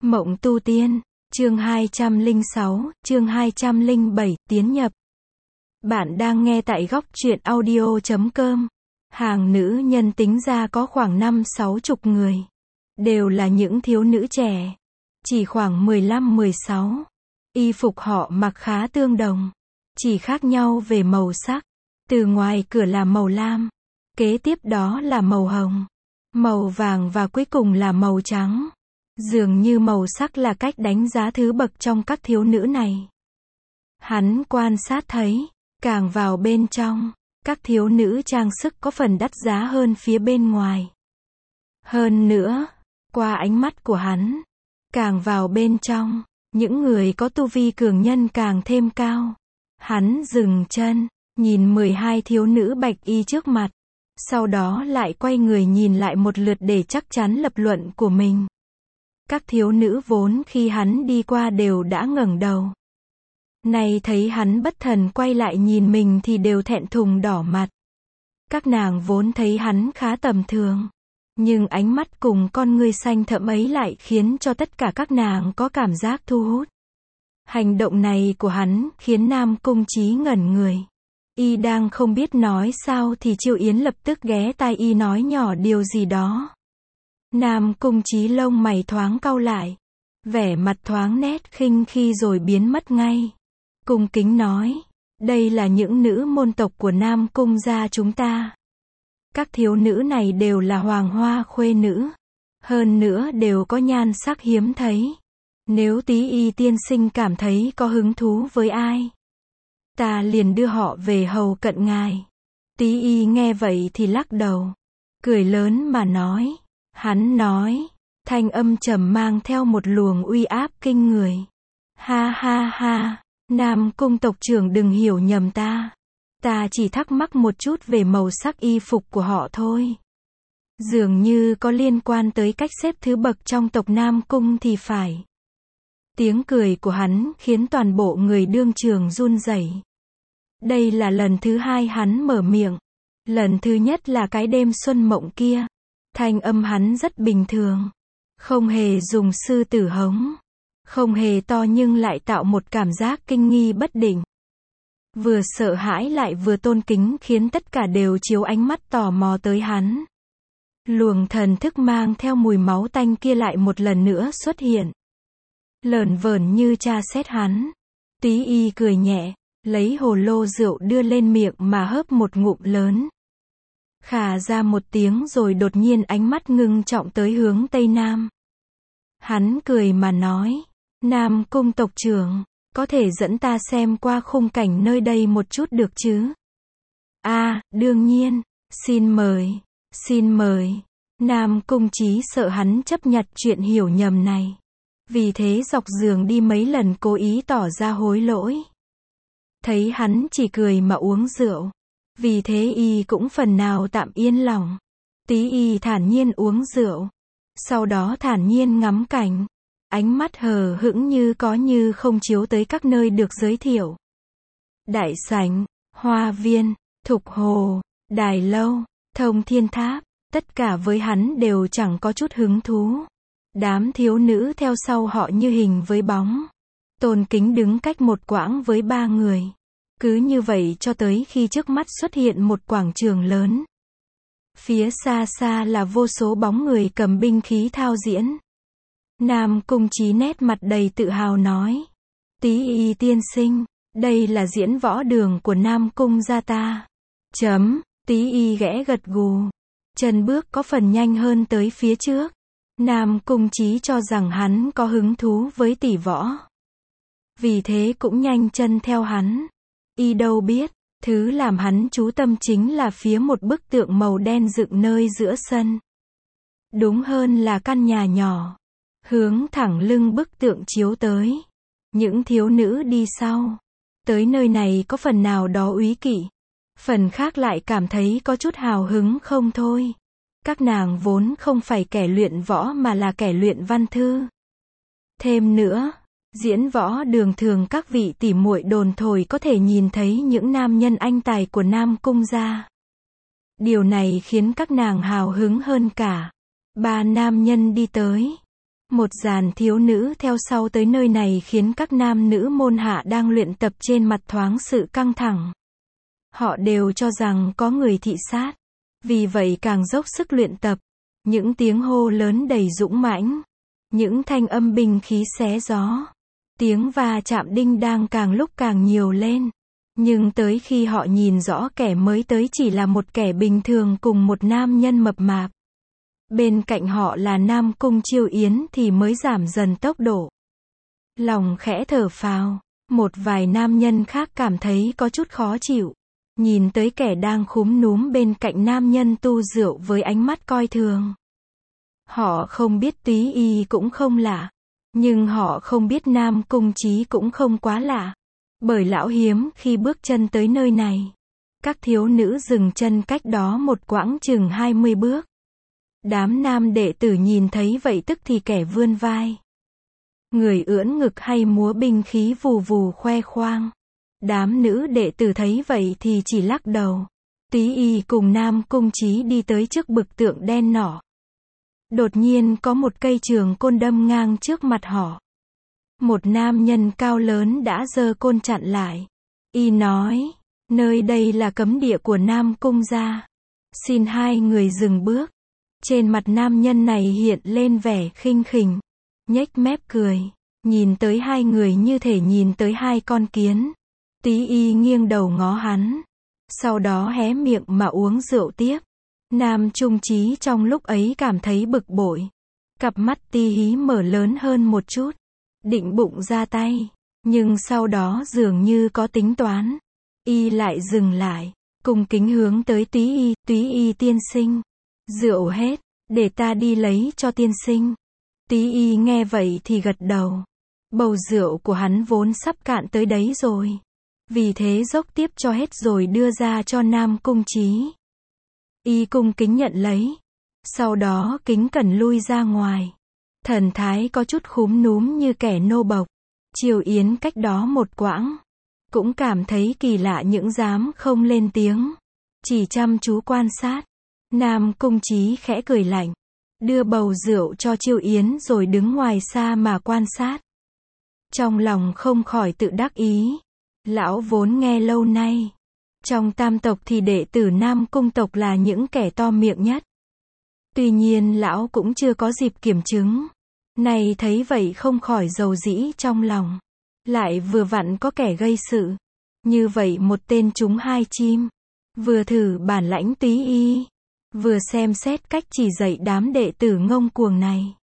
Mộng tu tiên, chương 206, chương 207, tiến nhập. Bạn đang nghe tại góc truyện audio.com. Hàng nữ nhân tính ra có khoảng 50-60 người. Đều là những thiếu nữ trẻ. Chỉ khoảng 15-16. Y phục họ mặc khá tương đồng. Chỉ khác nhau về màu sắc. Từ ngoài cửa là màu lam. Kế tiếp đó là màu hồng, màu vàng và cuối cùng là màu trắng. Dường như màu sắc là cách đánh giá thứ bậc trong các thiếu nữ này. Hắn quan sát thấy, càng vào bên trong, các thiếu nữ trang sức có phần đắt giá hơn phía bên ngoài. Hơn nữa, qua ánh mắt của hắn, càng vào bên trong, những người có tu vi cường nhân càng thêm cao. Hắn dừng chân, nhìn 12 thiếu nữ bạch y trước mặt. Sau đó lại quay người nhìn lại một lượt để chắc chắn lập luận của mình. Các thiếu nữ vốn khi hắn đi qua đều đã ngẩng đầu. Nay thấy hắn bất thần quay lại nhìn mình thì đều thẹn thùng đỏ mặt. Các nàng vốn thấy hắn khá tầm thường. Nhưng ánh mắt cùng con ngươi xanh thẫm ấy lại khiến cho tất cả các nàng có cảm giác thu hút. Hành động này của hắn khiến Nam Cung Chí ngẩn người. Y đang không biết nói sao thì Chiêu Yến lập tức ghé tai y nói nhỏ điều gì đó. Nam Cung Chí lông mày thoáng cau lại. Vẻ mặt thoáng nét khinh khi rồi biến mất ngay. Cung kính nói, đây là những nữ môn tộc của Nam Cung gia chúng ta. Các thiếu nữ này đều là hoàng hoa khuê nữ. Hơn nữa đều có nhan sắc hiếm thấy. Nếu Tí Y tiên sinh cảm thấy có hứng thú với ai, ta liền đưa họ về hầu cận ngài. Tí Y nghe vậy thì lắc đầu, cười lớn mà nói. Hắn nói, thanh âm trầm mang theo một luồng uy áp kinh người. Ha ha ha, Nam Cung tộc trưởng đừng hiểu nhầm ta. Ta chỉ thắc mắc một chút về màu sắc y phục của họ thôi. Dường như có liên quan tới cách xếp thứ bậc trong tộc Nam Cung thì phải. Tiếng cười của hắn khiến toàn bộ người đương trường run rẩy. Đây là lần thứ hai hắn mở miệng. Lần thứ nhất là cái đêm xuân mộng kia. Thanh âm hắn rất bình thường. Không hề dùng sư tử hống. Không hề to nhưng lại tạo một cảm giác kinh nghi bất định. Vừa sợ hãi lại vừa tôn kính khiến tất cả đều chiếu ánh mắt tò mò tới hắn. Luồng thần thức mang theo mùi máu tanh kia lại một lần nữa xuất hiện. Lởn vởn như tra xét hắn. Tí Y cười nhẹ, lấy hồ lô rượu đưa lên miệng mà hớp một ngụm lớn. Khà ra một tiếng rồi đột nhiên ánh mắt ngưng trọng tới hướng Tây Nam. Hắn cười mà nói, Nam Cung tộc trưởng, có thể dẫn ta xem qua khung cảnh nơi đây một chút được chứ? Đương nhiên, xin mời, xin mời. Nam Cung Chí sợ hắn chấp nhặt chuyện hiểu nhầm này. Vì thế dọc giường đi mấy lần cố ý tỏ ra hối lỗi. Thấy hắn chỉ cười mà uống rượu. Vì thế y cũng phần nào tạm yên lòng. Tí Y thản nhiên uống rượu. Sau đó thản nhiên ngắm cảnh. Ánh mắt hờ hững như có như không chiếu tới các nơi được giới thiệu. Đại sảnh, hoa viên, thục hồ, đài lâu, thông thiên tháp. Tất cả với hắn đều chẳng có chút hứng thú. Đám thiếu nữ theo sau họ như hình với bóng. Tôn kính đứng cách một quãng với ba người. Cứ như vậy cho tới khi trước mắt xuất hiện một quảng trường lớn. Phía xa xa là vô số bóng người cầm binh khí thao diễn. Nam Cung Chí nét mặt đầy tự hào nói. Tí Y tiên sinh, đây là diễn võ đường của Nam Cung gia ta. Tí Y ghẽ gật gù. Chân bước có phần nhanh hơn tới phía trước. Nam Cung Chí cho rằng hắn có hứng thú với tỷ võ. Vì thế cũng nhanh chân theo hắn. Y đâu biết, thứ làm hắn chú tâm chính là phía một bức tượng màu đen dựng nơi giữa sân. Đúng hơn là căn nhà nhỏ. Hướng thẳng lưng bức tượng chiếu tới. Những thiếu nữ đi sau. Tới nơi này có phần nào đó úy kỵ. Phần khác lại cảm thấy có chút hào hứng không thôi. Các nàng vốn không phải kẻ luyện võ mà là kẻ luyện văn thư. Thêm nữa, diễn võ đường thường các vị tỷ muội đồn thổi có thể nhìn thấy những nam nhân anh tài của Nam Cung gia. Điều này khiến các nàng hào hứng hơn cả. Ba nam nhân đi tới. Một dàn thiếu nữ theo sau tới nơi này khiến các nam nữ môn hạ đang luyện tập trên mặt thoáng sự căng thẳng. Họ đều cho rằng có người thị sát. Vì vậy càng dốc sức luyện tập. Những tiếng hô lớn đầy dũng mãnh. Những thanh âm binh khí xé gió. Tiếng va chạm đinh đang càng lúc càng nhiều lên. Nhưng tới khi họ nhìn rõ kẻ mới tới chỉ là một kẻ bình thường cùng một nam nhân mập mạp. Bên cạnh họ là Nam Cung Chiêu Yến thì mới giảm dần tốc độ. Lòng khẽ thở phào. Một vài nam nhân khác cảm thấy có chút khó chịu. Nhìn tới kẻ đang khúm núm bên cạnh nam nhân tu rượu với ánh mắt coi thường. Họ không biết Túy Y cũng không lạ. Nhưng họ không biết Nam Cung Chí cũng không quá lạ. Bởi lão hiếm khi bước chân tới nơi này. Các thiếu nữ dừng chân cách đó một quãng chừng 20 bước. Đám nam đệ tử nhìn thấy vậy tức thì kẻ vươn vai. Người ưỡn ngực hay múa binh khí vù vù khoe khoang. Đám nữ đệ tử thấy vậy thì chỉ lắc đầu. Túy Y cùng Nam Cung Chí đi tới trước bức tượng đen nọ. Đột nhiên có một cây trường côn đâm ngang trước mặt họ. Một nam nhân cao lớn đã giơ côn chặn lại. Y nói, nơi đây là cấm địa của Nam Cung gia. Xin hai người dừng bước. Trên mặt nam nhân này hiện lên vẻ khinh khỉnh. Nhếch mép cười. Nhìn tới hai người như thể nhìn tới hai con kiến. Túy Y nghiêng đầu ngó hắn. Sau đó hé miệng mà uống rượu tiếp. Nam Trung Chí trong lúc ấy cảm thấy bực bội. Cặp mắt ti hí mở lớn hơn một chút. Định bụng ra tay. Nhưng sau đó dường như có tính toán. Y lại dừng lại. Cung kính hướng tới Túy Y tiên sinh. Rượu hết. Để ta đi lấy cho tiên sinh. Túy Y nghe vậy thì gật đầu. Bầu rượu của hắn vốn sắp cạn tới đấy rồi. Vì thế dốc tiếp cho hết rồi đưa ra cho Nam Cung Chí. Y cung kính nhận lấy. Sau đó kính cẩn lui ra ngoài. Thần thái có chút khúm núm như kẻ nô bộc. Chiêu Yến cách đó một quãng. Cũng cảm thấy kỳ lạ những dám không lên tiếng. Chỉ chăm chú quan sát. Nam Cung Chí khẽ cười lạnh. Đưa bầu rượu cho Chiêu Yến rồi đứng ngoài xa mà quan sát. Trong lòng không khỏi tự đắc ý. Lão vốn nghe lâu nay. Trong tam tộc thì đệ tử Nam Cung tộc là những kẻ to miệng nhất. Tuy nhiên lão cũng chưa có dịp kiểm chứng. Này thấy vậy không khỏi dầu dĩ trong lòng. Lại vừa vặn có kẻ gây sự. Như vậy một tên trúng hai chim. Vừa thử bản lãnh Túy Y. Vừa xem xét cách chỉ dạy đám đệ tử ngông cuồng này.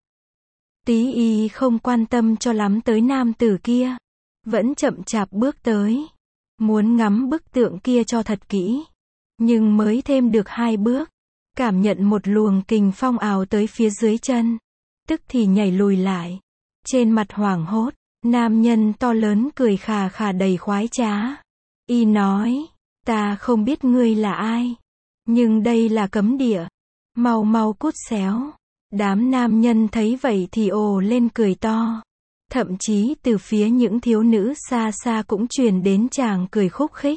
Túy Y không quan tâm cho lắm tới nam tử kia. Vẫn chậm chạp bước tới. Muốn ngắm bức tượng kia cho thật kỹ. Nhưng mới thêm được 2 bước. Cảm nhận một luồng kình phong ào tới phía dưới chân. Tức thì nhảy lùi lại. Trên mặt hoảng hốt. Nam nhân to lớn cười khà khà đầy khoái trá. Y nói. Ta không biết ngươi là ai. Nhưng đây là cấm địa. Mau mau cút xéo. Đám nam nhân thấy vậy thì ồ lên cười to. Thậm chí từ phía những thiếu nữ xa xa cũng truyền đến tràng cười khúc khích.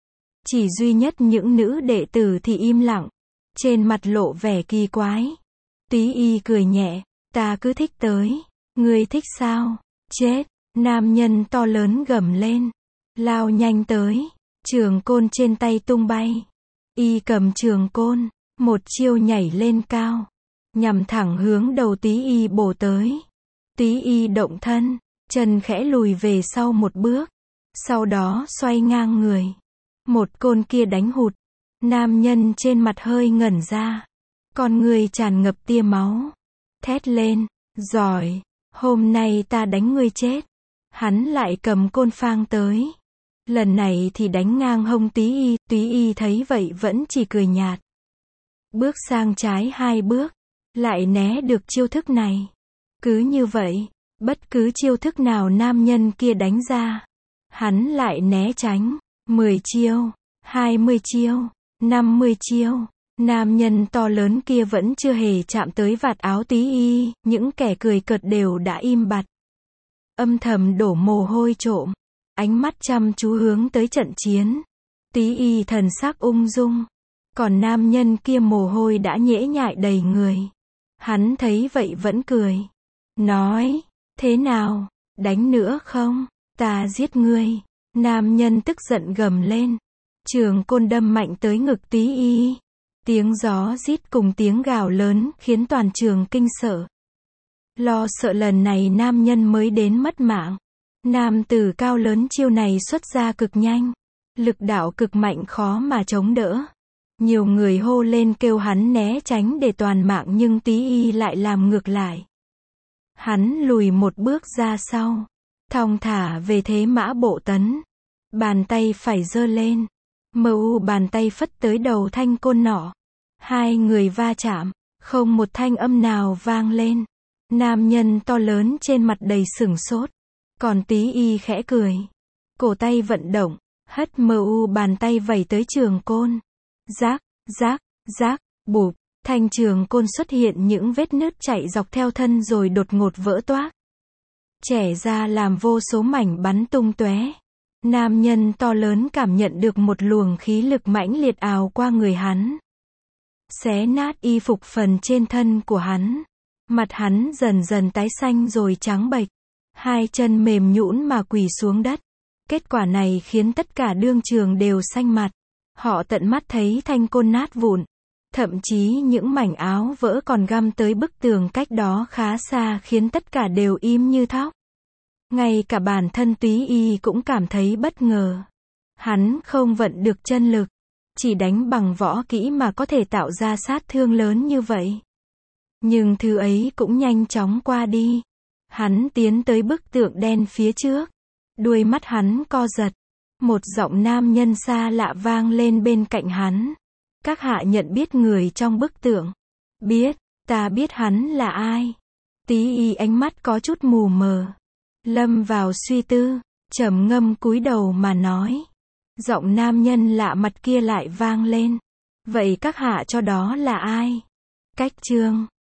Chỉ duy nhất những nữ đệ tử thì im lặng. Trên mặt lộ vẻ kỳ quái. Túy Y cười nhẹ. Ta cứ thích tới. Ngươi thích sao? Chết. Nam nhân to lớn gầm lên. Lao nhanh tới. Trường côn trên tay tung bay. Y cầm trường côn. Một chiêu nhảy lên cao. Nhằm thẳng hướng đầu Túy Y bổ tới. Túy Y động thân. Chân khẽ lùi về sau một bước. Sau đó xoay ngang người. Một côn kia đánh hụt. Nam nhân trên mặt hơi ngẩn ra. Con người tràn ngập tia máu. Thét lên. Giỏi. Hôm nay ta đánh ngươi chết. Hắn lại cầm côn phang tới. Lần này thì đánh ngang hông Túy Y. Túy Y thấy vậy vẫn chỉ cười nhạt. Bước sang trái 2 bước. Lại né được chiêu thức này. Cứ như vậy. Bất cứ chiêu thức nào nam nhân kia đánh ra. Hắn lại né tránh. 10 chiêu. 20 chiêu. 50 chiêu. Nam nhân to lớn kia vẫn chưa hề chạm tới vạt áo Túy Y. Những kẻ cười cợt đều đã im bặt. Âm thầm đổ mồ hôi trộm. Ánh mắt chăm chú hướng tới trận chiến. Túy Y thần sắc ung dung. Còn nam nhân kia mồ hôi đã nhễ nhại đầy người. Hắn thấy vậy vẫn cười. nói, thế nào, đánh nữa không, ta giết ngươi. Nam nhân tức giận gầm lên. Trường côn đâm mạnh tới ngực Túy Y. Tiếng gió rít cùng tiếng gào lớn khiến toàn trường kinh sợ. Lo sợ lần này nam nhân mới đến mất mạng. Nam tử cao lớn chiêu này xuất ra cực nhanh. Lực đạo cực mạnh khó mà chống đỡ. Nhiều người hô lên kêu hắn né tránh để toàn mạng nhưng Túy Y lại làm ngược lại. Hắn lùi một bước ra sau. Thong thả về thế mã bộ tấn. Bàn tay phải giơ lên. Bàn tay phất tới đầu thanh côn nỏ. Hai người va chạm. Không một thanh âm nào vang lên. Nam nhân to lớn trên mặt đầy sửng sốt. Còn Túy Y khẽ cười. Cổ tay vận động. Hất bàn tay vẩy tới trường côn. Rác, rác, rác, bụp. Thanh trường côn xuất hiện những vết nứt chạy dọc theo thân rồi đột ngột vỡ toác. Trẻ ra làm vô số mảnh bắn tung tóe. Nam nhân to lớn cảm nhận được một luồng khí lực mãnh liệt ào qua người hắn. Xé nát y phục phần trên thân của hắn. Mặt hắn dần dần tái xanh rồi trắng bệch. Hai chân mềm nhũn mà quỳ xuống đất. Kết quả này khiến tất cả đương trường đều xanh mặt. Họ tận mắt thấy thanh côn nát vụn. Thậm chí những mảnh áo vỡ còn găm tới bức tường cách đó khá xa khiến tất cả đều im như thóc. Ngay cả bản thân Túy Y cũng cảm thấy bất ngờ. Hắn không vận được chân lực. Chỉ đánh bằng võ kỹ mà có thể tạo ra sát thương lớn như vậy. Nhưng thứ ấy cũng nhanh chóng qua đi. Hắn tiến tới bức tượng đen phía trước. Đuôi mắt hắn co giật. Một giọng nam nhân xa lạ vang lên bên cạnh hắn. Các hạ nhận biết người trong bức tượng. Biết, ta biết hắn là ai. Túy Y ánh mắt có chút mù mờ. Lâm vào suy tư, trầm ngâm cúi đầu mà nói. Giọng nam nhân lạ mặt kia lại vang lên. Vậy các hạ cho đó là ai? Cách chương